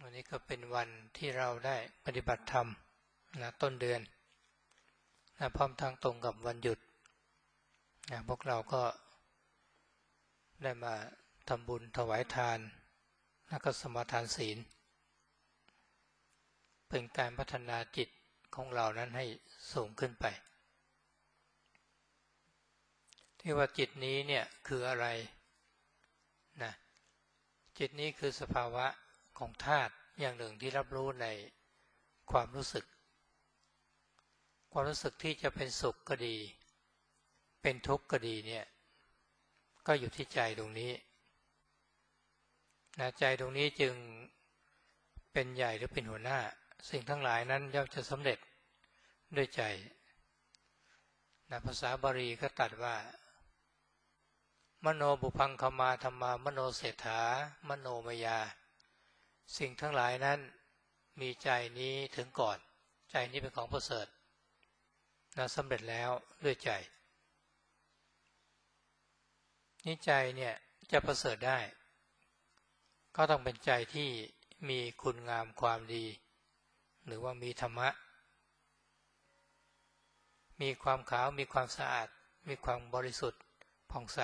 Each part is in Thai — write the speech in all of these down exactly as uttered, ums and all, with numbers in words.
วันนี้ก็เป็นวันที่เราได้ปฏิบัติธรรมนะต้นเดือนนะพร้อมทั้งตรงกับวันหยุดนะพวกเราก็ได้มาทำบุญถวายทานแล้วก็สมาทานศีลเป็นการพัฒนาจิตของเรานั้นให้สูงขึ้นไปที่ว่าจิตนี้เนี่ยคืออะไรนะจิตนี้คือสภาวะของธาตุอย่างหนึ่งที่รับรู้ในความรู้สึกความรู้สึกที่จะเป็นสุขก็ดีเป็นทุกข์ก็ดีเนี่ยก็อยู่ที่ใจตรงนี้นะใจตรงนี้จึงเป็นใหญ่หรือเป็นหัวหน้าสิ่งทั้งหลายนั้นย่อมจะสำเร็จด้วยใจนะภาษาบาลีก็ตรัสว่ามโนบุพังคมาธรรมามโนเศรษฐามโนมยาสิ่งทั้งหลายนั้นมีใจนี้ถึงก่อนใจนี้เป็นของประเสริฐนะสำเร็จแล้วด้วยใจนี่ใจเนี่ยจะประเสริฐได้ก็ต้องเป็นใจที่มีคุณงามความดีหรือว่ามีธรรมะมีความขาวมีความสะอาดมีความบริสุทธิ์ผ่องใส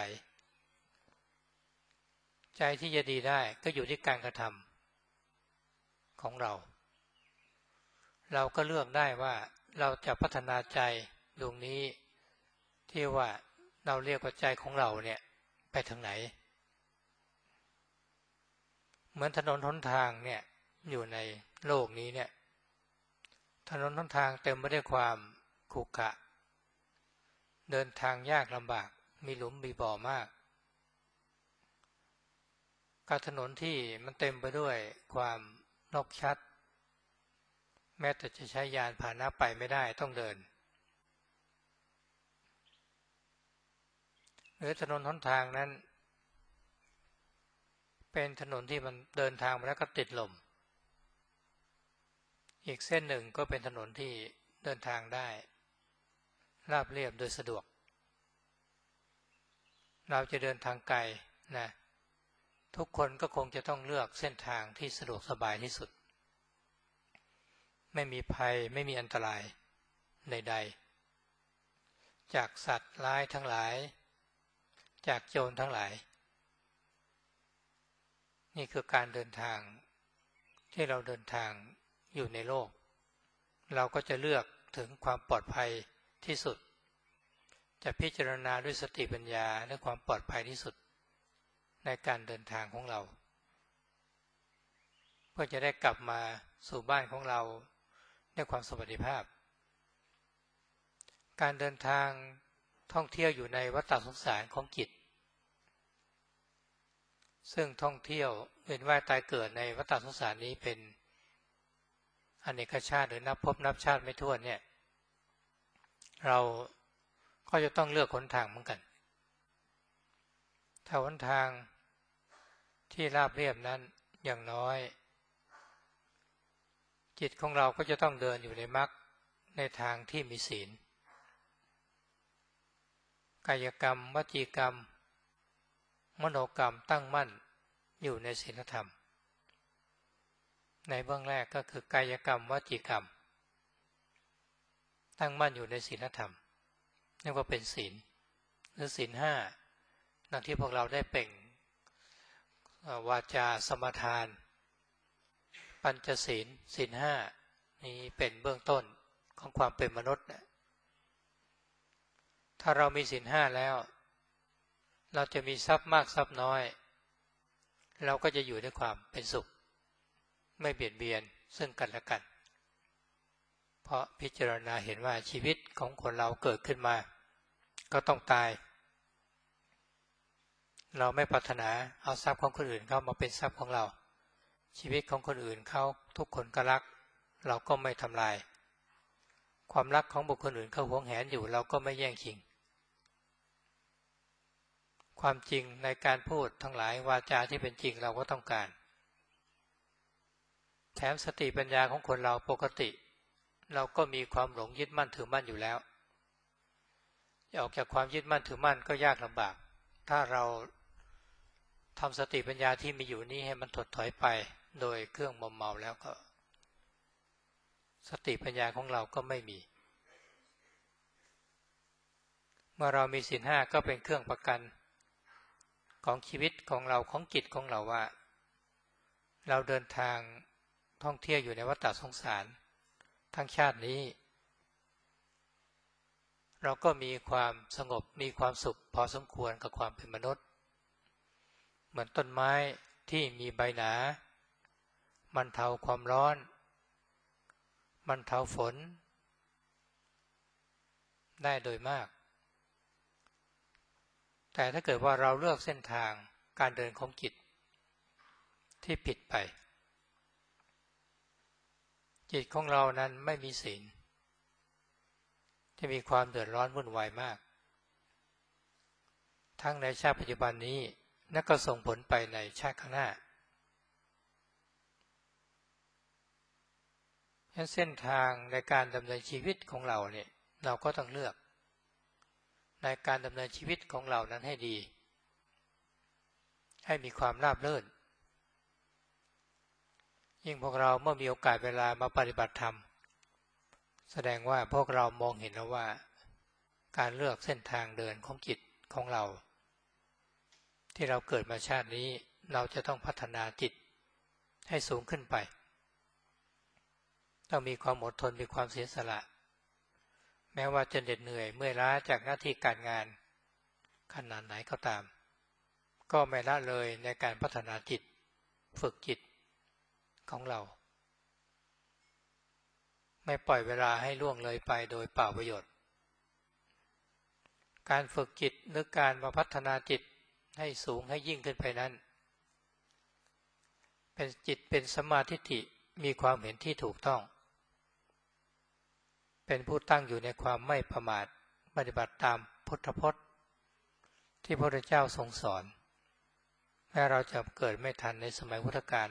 ใจที่จะดีได้ก็อยู่ที่การกระทำของเราเราก็เลือกได้ว่าเราจะพัฒนาใจดวงนี้ที่ว่าเราเรียกว่าใจของเราเนี่ยไปทางไหนเหมือนถนนหนทางเนี่ยอยู่ในโลกนี้เนี่ยถนนหนทางเต็มไปด้วยความขรุขระเดินทางยากลำบากมีหลุมมีบ่อมากการถนนที่มันเต็มไปด้วยความนกชัดแม้แต่จะใช้ยานพาหนะไปไม่ได้ต้องเดินหรือถนนหนทางนั้นเป็นถนนที่มันเดินทางมาแล้วก็ติดลมอีกเส้นหนึ่งก็เป็นถนนที่เดินทางได้ราบเรียบโดยสะดวกเราจะเดินทางไกลนะทุกคนก็คงจะต้องเลือกเส้นทางที่สะดวกสบายที่สุดไม่มีภัยไม่มีอันตรายใดๆจากสัตว์ร้ายทั้งหลายจากโจรทั้งหลายนี่คือการเดินทางที่เราเดินทางอยู่ในโลกเราก็จะเลือกถึงความปลอดภัยที่สุดจะพิจารณาด้วยสติปัญญาและความปลอดภัยที่สุดในการเดินทางของเราเพื่อจะได้กลับมาสู่บ้านของเราด้วยความสวัสดิภาพการเดินทางท่องเที่ยวอยู่ในวัฏสงสารของจิตซึ่งท่องเที่ยวเวียนว่ายตายเกิดในวัฏสงสารนี้เป็นอเนกชาติหรือนับภพนับชาติไม่ถ้วนเนี่ยเราก็จะต้องเลือกหนทางเหมือนกันถ้าหนทางที่ราบเรียบนั้นอย่างน้อยจิตของเราก็จะต้องเดินอยู่ในมรรคในทางที่มีศีลกายกรรมวจีกรรมมโนกรรมตั้งมั่นอยู่ในศีลธรรมในเบื้องแรกก็คือกายกรรมวจีกรรมตั้งมั่นอยู่ในศีลธรรมเรียกว่าเป็นศีลหรือศีลห้าดังที่พวกเราได้เปล่งวาจาสมาทานปัญจศีลศีลห้านี้เป็นเบื้องต้นของความเป็นมนุษย์ถ้าเรามีศีลห้าแล้วเราจะมีทรัพย์มากทรัพย์น้อยเราก็จะอยู่ด้วยความเป็นสุขไม่เบียดเบียนซึ่งกันและกันเพราะพิจารณาเห็นว่าชีวิตของคนเราเกิดขึ้นมาก็ต้องตายเราไม่ปรารถนาเอาทรัพย์ของคนอื่นเข้ามาเป็นทรัพย์ของเราชีวิตของคนอื่นเขาทุกคนก็รักเราก็ไม่ทำลายความรักของบุคคลอื่นเขาหวงแหนอยู่เราก็ไม่แย่งชิงความจริงในการพูดทั้งหลายวาจาที่เป็นจริงเราก็ต้องการแถมสติปัญญาของคนเราปกติเราก็มีความหลงยึดมั่นถือมั่นอยู่แล้วจะออกจากความยึดมั่นถือมั่นก็ยากลำบากถ้าเราทำสติปัญญาที่มีอยู่นี้ให้มันถดถอยไปโดยเครื่องมอมเมาแล้วก็สติปัญญาของเราก็ไม่มีเมื่อเรามีศีลห้าก็เป็นเครื่องประกันของชีวิตของเราของจิตของเราว่าเราเดินทางท่องเที่ยวอยู่ในวัฏสงสารทั้งชาตินี้เราก็มีความสงบมีความสุขพอสมควรกับความเป็นมนุษย์เหมือนต้นไม้ที่มีใบหนาบรรเทาความร้อนบรรเทาฝนได้โดยมากแต่ถ้าเกิดว่าเราเลือกเส้นทางการเดินของจิตที่ผิดไปจิตของเรานั้นไม่มีศีลจะมีความเดือดร้อนวุ่นวายมากทั้งในชาติปัจจุบันนี้และก็ส่งผลไปในชาติข้างหน้าฉะนั้นเส้นทางในการดำเนินชีวิตของเราเนี่ยเราก็ต้องเลือกในการดำเนินชีวิตของเรานั้นให้ดีให้มีความราบรื่นยิ่งพวกเราเมื่อมีโอกาสเวลามาปฏิบัติธรรมแสดงว่าพวกเรามองเห็นแล้วว่าการเลือกเส้นทางเดินของจิตของเราที่เราเกิดมาชาตินี้เราจะต้องพัฒนาจิตให้สูงขึ้นไปต้องมีความอดทนมีความเสียสละแม้ว่าจะเหน็ดเหนื่อยเมื่อยล้าจากหน้าที่การงานขนาดไหนก็ตามก็ไม่ละเลยในการพัฒนาจิตฝึกจิตของเราไม่ปล่อยเวลาให้ล่วงเลยไปโดยเปล่าประโยชน์การฝึกจิตหรือการมาพัฒนาจิตให้สูงให้ยิ่งขึ้นไปนั้นเป็นจิตเป็นสัมมาทิฏฐิมีความเห็นที่ถูกต้องเป็นผู้ตั้งอยู่ในความไม่ประมาทปฏิบัติตามพุทธพจน์ที่พระพุทธเจ้าทรงสอนแม้เราจะเกิดไม่ทันในสมัยพุทธกาล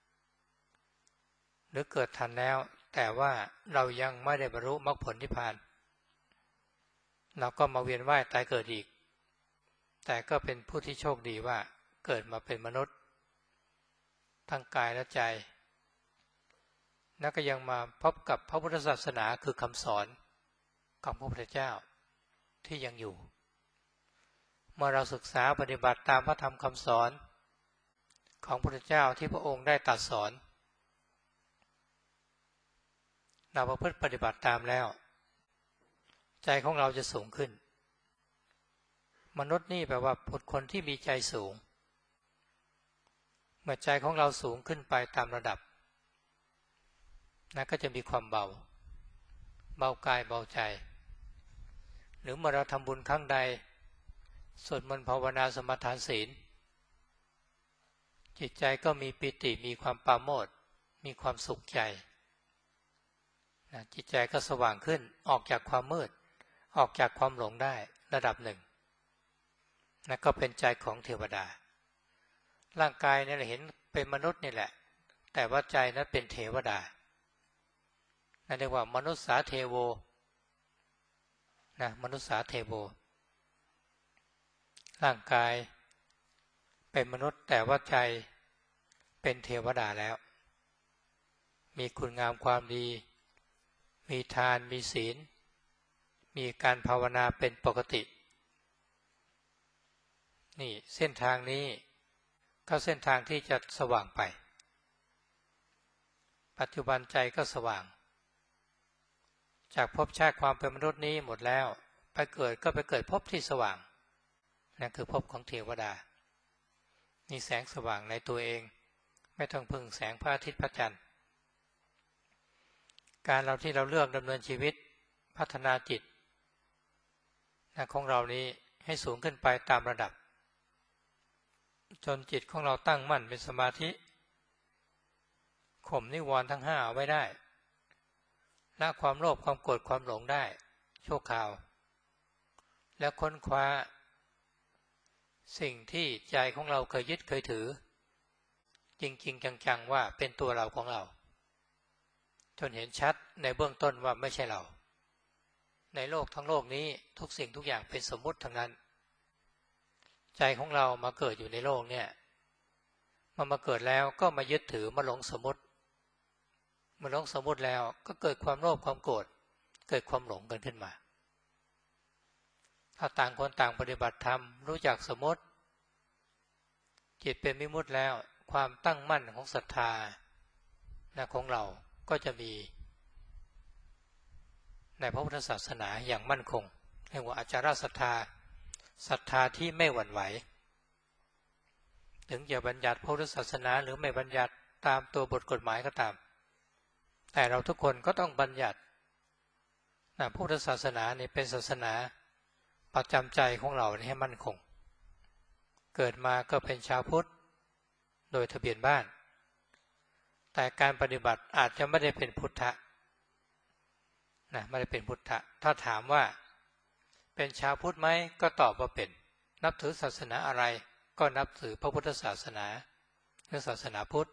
หรือเกิดทันแล้วแต่ว่าเรายังไม่ได้บรรลุมรรคผลนิพพานเราก็มาเวียนว่ายตายเกิดอีกแต่ก็เป็นผู้ที่โชคดีว่าเกิดมาเป็นมนุษย์ทั้งกายและใจแล้วก็ยังมาพบกับพระพุทธศาสนาคือคำสอนของพระพุทธเจ้าที่ยังอยู่เมื่อเราศึกษาปฏิบัติตามพระธรรมคำสอนของพระพุทธเจ้าที่พระองค์ได้ตรัสสอนเราประพฤติปฏิบัติตามแล้วใจของเราจะสูงขึ้นมนุษย์นี่แปลว่าบุคคลที่มีใจสูงเมื่อใจของเราสูงขึ้นไปตามระดับนั่นก็จะมีความเบาเบากายเบาใจหรือเมื่อเราทำบุญครั้งใดสวดมนต์ภาวนาสมาทานศีลจิตใจก็มีปิติมีความปราโมทย์มีความสุขใจนะจิตใจก็สว่างขึ้นออกจากความมืดออกจากความหลงได้ระดับหนึ่งนั่นก็เป็นใจของเทวดาร่างกายนี่เราเห็นเป็นมนุษย์นี่แหละแต่ว่าใจนั้นเป็นเทวดานั่นเรียกว่ามนุษย์สาเทโวนะมนุษย์สาเทโวร่างกายเป็นมนุษย์แต่ว่าใจเป็นเทวดาแล้วมีคุณงามความดีมีทานมีศีลมีการภาวนาเป็นปกตินี่เส้นทางนี้ก็เส้นทางที่จะสว่างไปปัจจุบันใจก็สว่างจากภพชาติความเป็นมนุษย์นี้หมดแล้วไปเกิดก็ไปเกิดภพที่สว่างนั่นคือภพของเทวดามีแสงสว่างในตัวเองไม่ต้องพึ่งแสงพระอาทิตย์พระจันทร์การเราที่เราเลือกดำเนินชีวิตพัฒนาจิตของเรานี้ให้สูงขึ้นไปตามระดับจนจิตของเราตั้งมั่นเป็นสมาธิข่มนิวรณ์ทั้งห้าเอาไว้ได้ละความโลภความโกรธความหลงได้ชั่วคราวแล้วค้นคว้าสิ่งที่ใจของเราเคยยึดเคยถือจริงๆจังๆว่าเป็นตัวเราของเราจนเห็นชัดในเบื้องต้นว่าไม่ใช่เราในโลกทั้งโลกนี้ทุกสิ่งทุกอย่างเป็นสมมุติทั้งนั้นใจของเรามาเกิดอยู่ในโลกเนี่ยมมันมาเกิดแล้วก็มายึดถือมาหลงสมมติมาหลงสมมติแล้วก็เกิดความโลภความโกรธเกิดความหลงกันขึ้นมาถ้าต่างคนต่างปฏิบัติธรรมรู้จักสมมติจิตเป็นวิมุตติแล้วความตั้งมั่นของศรัทธานะของเราก็จะมีในพระพุทธศาสนาอย่างมั่นคงเรียกว่าอาจารศรัทธาศรัทธาที่ไม่หวั่นไหวถึงจะบัญญัติพระพุทธศาสนาหรือไม่บัญญัติตามตัวบทกฎหมายก็ตามแต่เราทุกคนก็ต้องบัญญัตินะพุทธศาสนานี่เป็นศาสนาประจำใจของเราให้มั่นคงเกิดมาก็เป็นชาวพุทธโดยทะเบียนบ้านแต่การปฏิบัติอาจจะไม่ได้เป็นพุทธะนะไม่ได้เป็นพุทธะถ้าถามว่าเป็นชาวพุทธไหมก็ตอบว่าเป็นนับถือศาสนาอะไรก็นับถือพระพุทธศาสนาหรือศาสนาพุทธ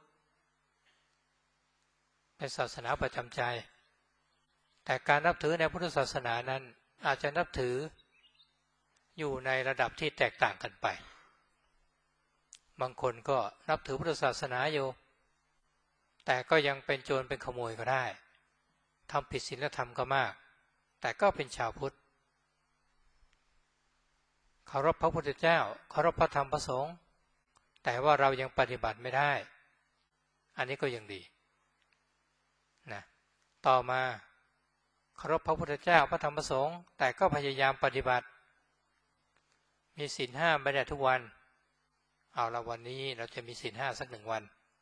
เป็นศาสนาประจำใจแต่การนับถือในพุทธศาสนานั้นอาจจะนับถืออยู่ในระดับที่แตกต่างกันไปบางคนก็นับถือพุทธศาสนาอยู่แต่ก็ยังเป็นโจรเป็นขโมยก็ได้ทำผิดศีลธรรมก็มากแต่ก็เป็นชาวพุทธเคารพพระพุทธเจ้าเคารพพระธรรมพระสงฆ์แต่ว่าเรายังปฏิบัติไม่ได้อันนี้ก็ยังดีนะต่อมาเคารพพระพุทธเจ้าพระธรรมพระสงฆ์แต่ก็พยายามปฏิบัติมีศีลห้าไม่ได้ทุกวันเอาละวันนี้เราจะมีศีลห้าสักหนึ่งวัน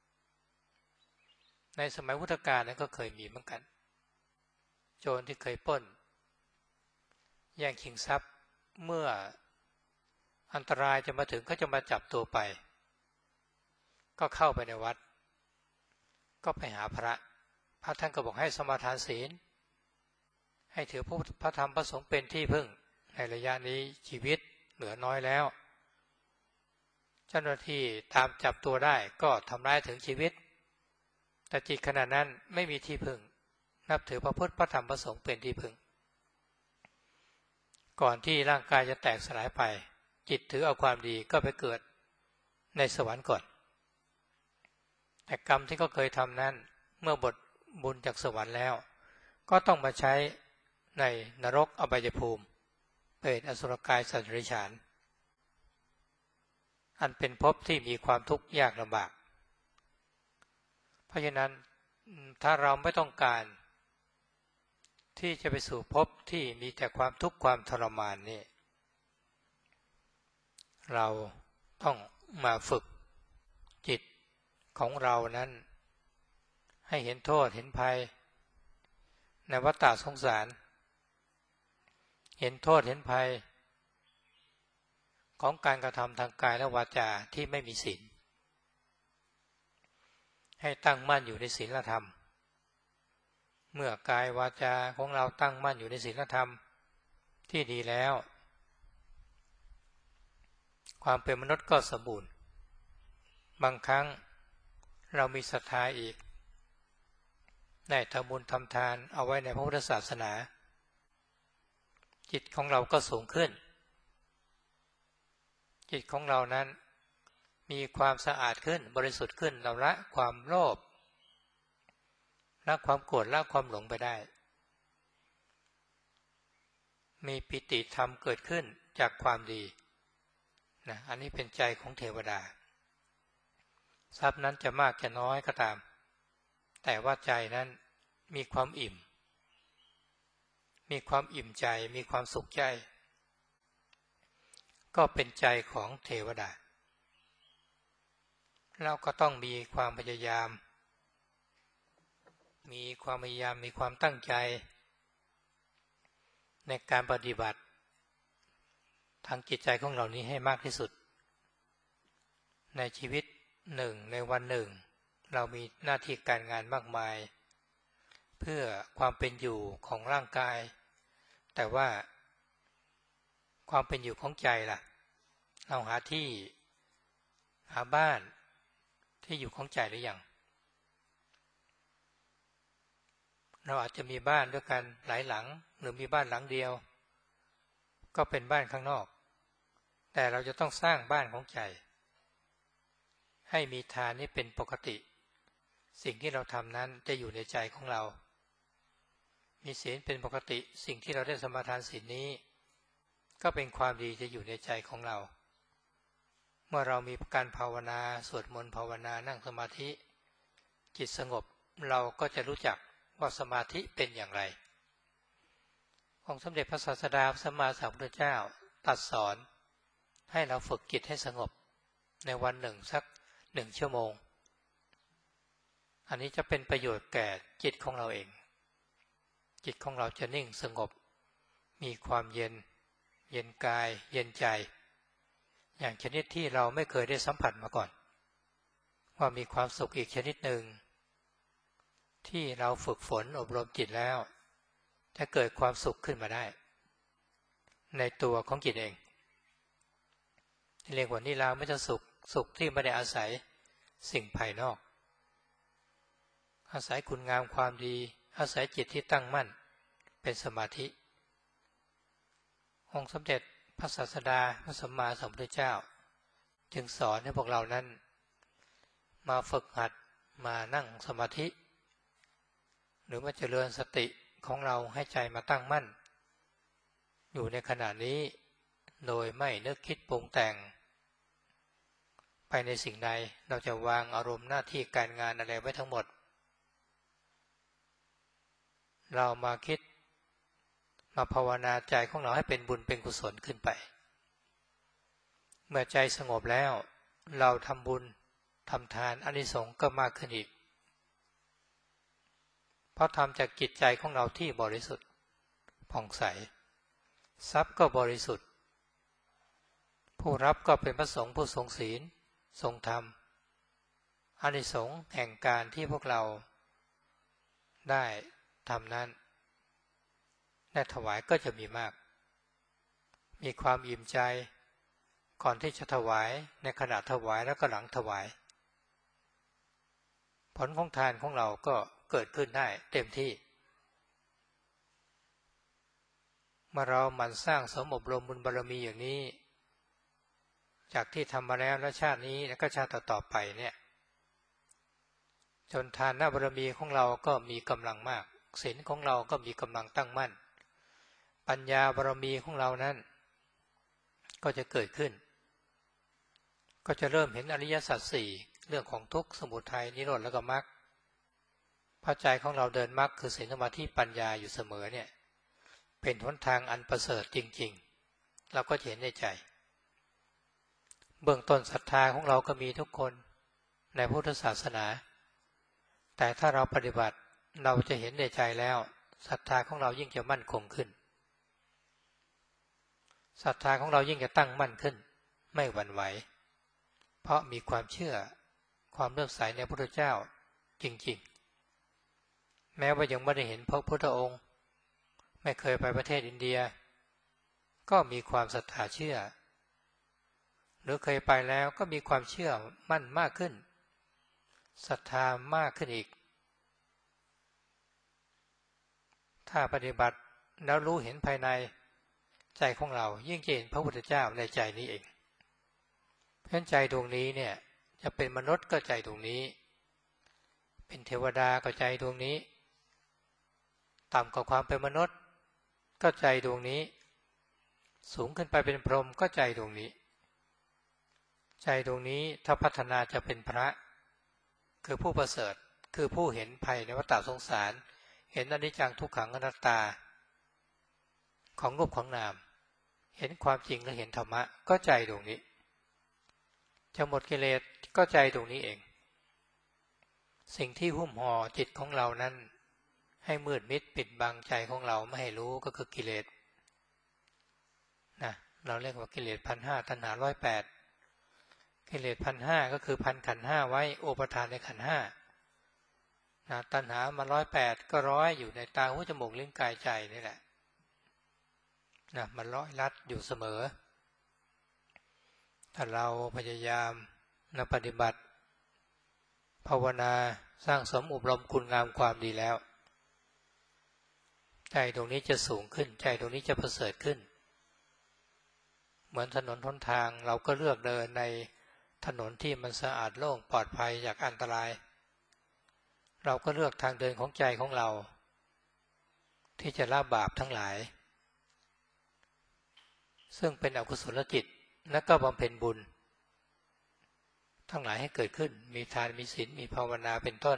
ในสมัยพุทธกาลนั้นก็เคยมีเหมือนกันโจรที่เคยปล้นแย่งชิงทรัพย์เมื่ออันตรายจะมาถึงก็จะมาจับตัวไปก็เข้าไปในวัดก็ไปหาพระพระท่านก็บอกให้สมาทานศีลให้ถือพระธรรมพระสงฆ์เป็นที่พึ่งในระยะนี้ชีวิตเหลือน้อยแล้วเจ้าหน้าที่ตามจับตัวได้ก็ทำร้ายถึงชีวิตแต่จิตขณะนั้นไม่มีที่พึ่งนับถือพระพุทธพระธรรมพระสงฆ์เป็นที่พึ่งก่อนที่ร่างกายจะแตกสลายไปจิตถือเอาความดีก็ไปเกิดในสวรรค์ก่อนแต่กรรมที่เขาเคยทำนั้นเมื่อบทบุญจากสวรรค์แล้วก็ต้องมาใช้ในนรกอบายภูมิเปรตอสุรกายสัตว์เดรัจฉานอันเป็นภพที่มีความทุกข์ยากลำบากเพราะฉะนั้นถ้าเราไม่ต้องการที่จะไปสู่ภพที่มีแต่ความทุกข์ความทรมานนี่เราต้องมาฝึกจิตของเรานั้นให้เห็นโทษเห็นภัยในวัฏฏะสงสารเห็นโทษเห็นภัยของการกระทำทางกายและวาจาที่ไม่มีศีลให้ตั้งมั่นอยู่ในศีลธรรมเมื่อกายวาจาของเราตั้งมั่นอยู่ในศีลธรรมที่ดีแล้วความเป็นมนุษย์ก็สมบูรณ์บางครั้งเรามีศรัทธาอีกได้ทำบุญทำทานเอาไว้ในพระพุทธศาสนาจิตของเราก็สูงขึ้นจิตของเรานั้นมีความสะอาดขึ้นบริสุทธิ์ขึ้นเราละความโลภละความโกรธละความหลงไปได้มีปิติธรรมเกิดขึ้นจากความดีนะอันนี้เป็นใจของเทวดาทรัพย์นั้นจะมากจะน้อยก็ตามแต่ว่าใจนั้นมีความอิ่มมีความอิ่มใจมีความสุขใจก็เป็นใจของเทวดาเราก็ต้องมีความพยายามมีความพยายามมีความตั้งใจในการปฏิบัติทางจิตใจของเรานี้ให้มากที่สุดในชีวิตหนึ่งในวันหนึ่งเรามีหน้าที่การงานมากมายเพื่อความเป็นอยู่ของร่างกายแต่ว่าความเป็นอยู่ของใจล่ะเราหาที่หาบ้านที่อยู่ของใจหรือยังเราอาจจะมีบ้านด้วยกันหลายหลังหรือมีบ้านหลังเดียวก็เป็นบ้านข้างนอกแต่เราจะต้องสร้างบ้านของใจให้มีทานนี่เป็นปกติสิ่งที่เราทำนั้นจะอยู่ในใจของเรามีศีลเป็นปกติสิ่งที่เราได้สมาทานศีลนี้ก็เป็นความดีจะอยู่ในใจของเราเมื่อเรามีการภาวนาสวดมนต์ภาวนานั่งสมาธิจิตสงบเราก็จะรู้จักว่าสมาธิเป็นอย่างไรองค์สมเด็จพระศาสดาพระสัมมาสัมพุทธเจ้าตรัสสอนให้เราฝึกจิตให้สงบในวันหนึ่งสักหนึ่งชั่วโมงอันนี้จะเป็นประโยชน์แก่จิตของเราเองจิตของเราจะนิ่งสงบมีความเย็นเย็นกายเย็นใจอย่างชนิดที่เราไม่เคยได้สัมผัสมาก่อนว่ามีความสุขอีกชนิดหนึ่งที่เราฝึกฝนอบรมจิตแล้วจะเกิดความสุขขึ้นมาได้ในตัวของจิตเองเรียกว่านิรามิตสุขสุขที่ไม่ได้อาศัยสิ่งภายนอกอาศัยคุณงามความดีอาศัยจิตที่ตั้งมั่นเป็นสมาธิองค์สมเด็จพระศาสดาพระสัมมาสัมพุทธเจ้าจึงสอนให้พวกเรานั้นมาฝึกหัดมานั่งสมาธิหรือมาเจริญสติของเราให้ใจมาตั้งมั่นอยู่ในขณะนี้โดยไม่นึกคิดปรุงแต่งไปในสิ่งใดเราจะวางอารมณ์หน้าที่การงานอะไรไว้ทั้งหมดเรามาคิดมาภาวนาใจของเราให้เป็นบุญเป็นกุศลขึ้นไปเมื่อใจสงบแล้วเราทำบุญทำทานอานิสงส์ก็มากขึ้นอีกเพราะทำจากจิตใจของเราที่บริสุทธิ์ผ่องใสทรัพย์ก็บริสุทธิ์ผู้รับก็เป็นพระสงฆ์ผู้ทรงศีลทรงธรรมอานิสงส์แห่งการที่พวกเราได้ทำนั้นได้ถวายก็จะมีมากมีความอิ่มใจก่อนที่จะถวายในขณะถวายแล้วก็หลังถวายผลของทานของเราก็เกิดขึ้นได้เต็มที่เมื่อเราหมั่นสร้างสมอบรมบุญบารมีอย่างนี้จากที่ทำมาแล้วและชาตินี้และก็ชาติต่อไปเนี่ยจนทานบารมีของเราก็มีกำลังมากศีลของเราก็มีกำลังตั้งมั่นปัญญาบารมีของเรานั้นก็จะเกิดขึ้นก็จะเริ่มเห็นอริยสัจสี่เรื่องของทุกข์สมุทัยนิโรธแล้วก็มรรคพระใจของเราเดินมรรคคือศีลสมาธิปัญญาอยู่เสมอเนี่ยเป็นหนทางอันประเสริฐจริงๆเราก็เห็นในใจเบื้องต้นศรัทธาของเราก็มีทุกคนในพุทธศาสนาแต่ถ้าเราปฏิบัติเราจะเห็นในใจแล้วศรัทธาของเรายิ่งจะมั่นคงขึ้นศรัทธาของเรายิ่งจะตั้งมั่นขึ้นไม่หวั่นไหวเพราะมีความเชื่อความเลื่อมใสในพระพุทธเจ้าจริงๆแม้ว่ายังไม่ได้เห็นพระพุทธองค์ไม่เคยไปประเทศอินเดียก็มีความศรัทธาเชื่อหรือเคยไปแล้วก็มีความเชื่อมั่นมากขึ้นศรัทธามากขึ้นอีกถ้าปฏิบัติแล้วรู้เห็นภายในใจของเรายิ่งจะเห็นพระพุทธเจ้าในใจนี้เองเพราะใจดวงนี้เนี่ยจะเป็นมนุษย์ก็ใจดวงนี้เป็นเทวดาก็ใจดวงนี้ต่ำกว่าความเป็นมนุษย์ก็ใจดวงนี้สูงขึ้นไปเป็นพรหมก็ใจดวงนี้ใจดวงนี้ถ้าพัฒนาจะเป็นพระคือผู้ประเสริฐคือผู้เห็นภัยในวัฏสงสารเห็นอนิจจังทุกขังอนัตตาของรูปของนามเห็นความจริงและเห็นธรรมะก็ใจดวงนี้จะหมดกิเลสก็ใจดวงนี้เองสิ่งที่หุ้มห่อจิตของเรานั้นให้มืดมิดปิดบังใจของเราไม่ให้รู้ก็คือกิเลสนะเราเรียกว่ากิเลสพันห้าตัณหาร้อยแปดกิเลสพันห้าก็คือพันขันห้าไว้โอปทานในขันห้านะตัณหามาร้อยแปดก็ร้อยอยู่ในตาหูจมูกลิ้นกายใจนี่แหละนะมันร้อยลัดอยู่เสมอถ้าเราพยายามนะปฏิบัติภาวนาสร้างสมอบรมคุณงามความดีแล้วใจตรงนี้จะสูงขึ้นใจตรงนี้จะประเสริฐขึ้นเหมือนถนนหนทางเราก็เลือกเดินในถนนที่มันสะอาดโล่งปลอดภัยจากอันตรายเราก็เลือกทางเดินของใจของเราที่จะละบาปทั้งหลายซึ่งเป็นอกุศลจิตและก็บำเพ็ญบุญทั้งหลายให้เกิดขึ้นมีทานมีศีลมีภาวนาเป็นต้น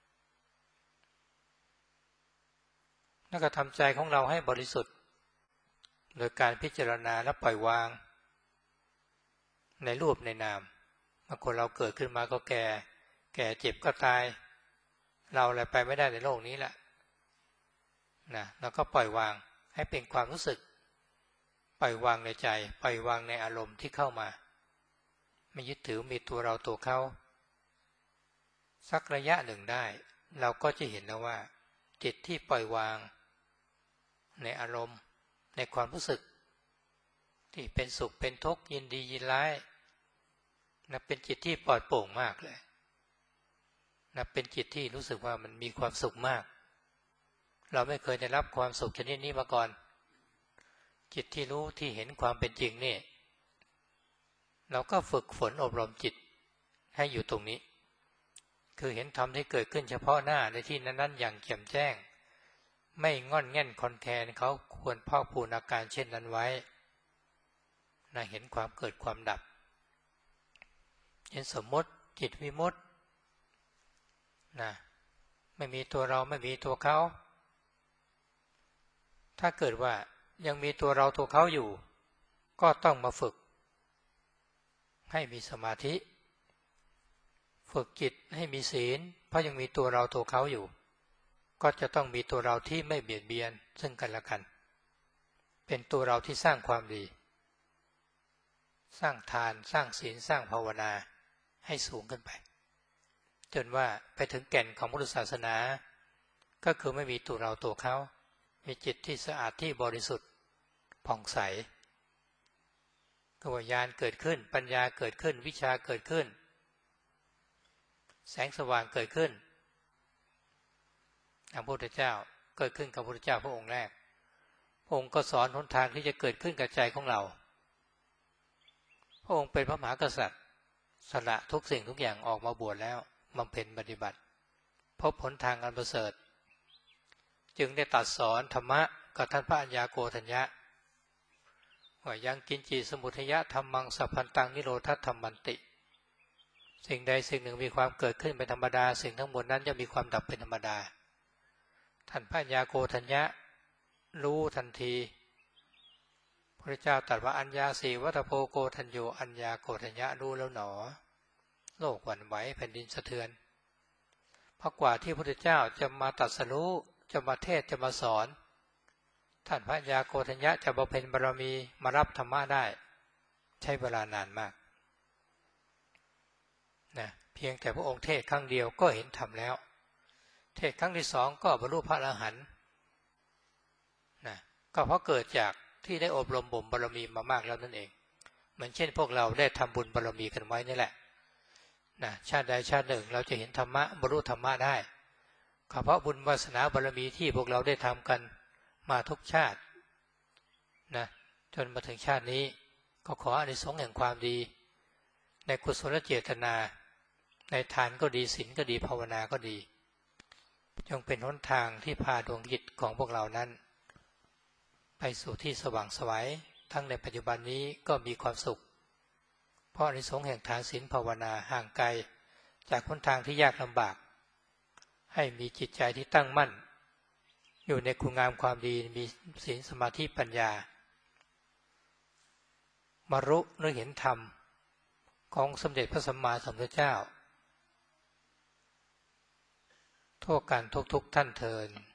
แล้วก็ทำใจของเราให้บริสุทธิ์โดยการพิจารณาและปล่อยวางในรูปในนามบางคนเราเกิดขึ้นมาก็แก่แก่เจ็บก็ตายเราอะไรไปไม่ได้ในโลกนี้แหละนะแล้วก็ปล่อยวางให้เป็นความรู้สึกปล่อยวางในใจปล่อยวางในอารมณ์ที่เข้ามาไม่ยึดถือมีตัวเราตัวเขาสักระยะหนึ่งได้เราก็จะเห็นแล้วว่าจิตที่ปล่อยวางในอารมณ์ในความรู้สึกที่เป็นสุขเป็นทุกข์ยินดียินร้ายนะเป็นจิตที่ปลอดโปร่งมากเลยนะเป็นจิตที่รู้สึกว่ามันมีความสุขมากเราไม่เคยได้รับความสุขชนิดนี้มาก่อนจิตที่รู้ที่เห็นความเป็นจริงนี่เราก็ฝึกฝนอบรมจิตให้อยู่ตรงนี้คือเห็นธรรมที่เกิดขึ้นเฉพาะหน้าในที่นั้นๆอย่างแจ่มแจ้งไม่งอนแง่นคอนแทนเขาควรพอกพูนอาการเช่นนั้นไว้นะเห็นความเกิดความดับเห็นสมมติจิตวิมุตตินะไม่มีตัวเราไม่มีตัวเขาถ้าเกิดว่ายังมีตัวเราตัวเขาอยู่ก็ต้องมาฝึกให้มีสมาธิฝึกจิตให้มีศีลเพราะยังมีตัวเราตัวเขาอยู่ก็จะต้องมีตัวเราที่ไม่เบียดเบียนซึ่งกันและกันเป็นตัวเราที่สร้างความดีสร้างทานสร้างศีลสร้างภาวนาให้สูงขึ้นไปจนว่าไปถึงแก่นของพุทธศาสนาก็คือไม่มีตัวเราตัวเขามีจิตที่สะอาดที่บริสุทธิ์ผ่องใสก็ว่าญาณเกิดขึ้นปัญญาเกิดขึ้นวิชาเกิดขึ้นแสงสว่างเกิดขึ้นพระพุทธเจ้าเกิดขึ้นกับพระพุทธเจ้าพระองค์แรกพระองค์ก็สอนหนทางที่จะเกิดขึ้นกับใจของเราพระองค์เป็นพระมหากษัตริย์สละทุกสิ่งทุกอย่างออกมาบวชแล้วบำเพ็ญปฏิบัติพบหนทางอันประเสริฐจึงได้ตรัสสอนธรรมะกับท่านพระอัญญาโกฏัญญะว่ายังกินจีสมุทัยธรรมังสัพพันตังนิโรธธรรมันติสิ่งใดสิ่งหนึ่งมีความเกิดขึ้นเป็นธรรมดาสิ่งทั้งหมดนั้นจะมีความดับเป็นธรรมดาท่านพระอัญญาโกฏัญญะรู้ทันทีพระเจ้าตรัสว่าอัญญาสีวัฏโพโกฏัญโยอัญญาโกฏัญญะรู้แล้วหนอโลกหวั่นไหวแผ่นดินสะเทือนเพราะกว่าที่พระพุทธเจ้าจะมาตรัสรู้จะมาเทศจะมาสอนท่านพระอัญญาโกฏัญญะจะบำเพ็ญบารมีมารับธรรมะได้ใช้เวลานานมากนะเพียงแต่พระองค์เทศครั้งเดียวก็เห็นธรรมแล้วเทศครั้งที่สองก็บรรลุพระอรหันต์นะก็เพราะเกิดจากที่ได้อบรมบ่มบารมีมามากแล้วนั่นเองเหมือนเช่นพวกเราได้ทำบุญบารมีกันไว้นี่แหละนะชาติใดชาติหนึ่งเราจะเห็นธรรมะบรรลุธรรมะได้ก็เพราะบุญวาสนาบารมีที่พวกเราได้ทำกันมาทุกชาตินะจนมาถึงชาตินี้ก็ขออานิสงส์แห่งความดีในกุศลเจตนาในทานก็ดีศีลก็ดีภาวนาก็ดีจงเป็นหนทางที่พาดวงจิตของพวกเรานั้นไปสู่ที่สว่างไสวทั้งในปัจจุบันนี้ก็มีความสุขเพราะอานิสงส์แห่งทานศีลภาวนาห่างไกลจากหนทางที่ยากลำบากให้มีจิตใจที่ตั้งมั่นอยู่ในคุณงามความดีมีศีลสมาธิปัญญามารู้หรือเห็นธรรมของสมเด็จพระสัมมาสัมพุทธเจ้าทั่วกันทุกๆท่านเทอญ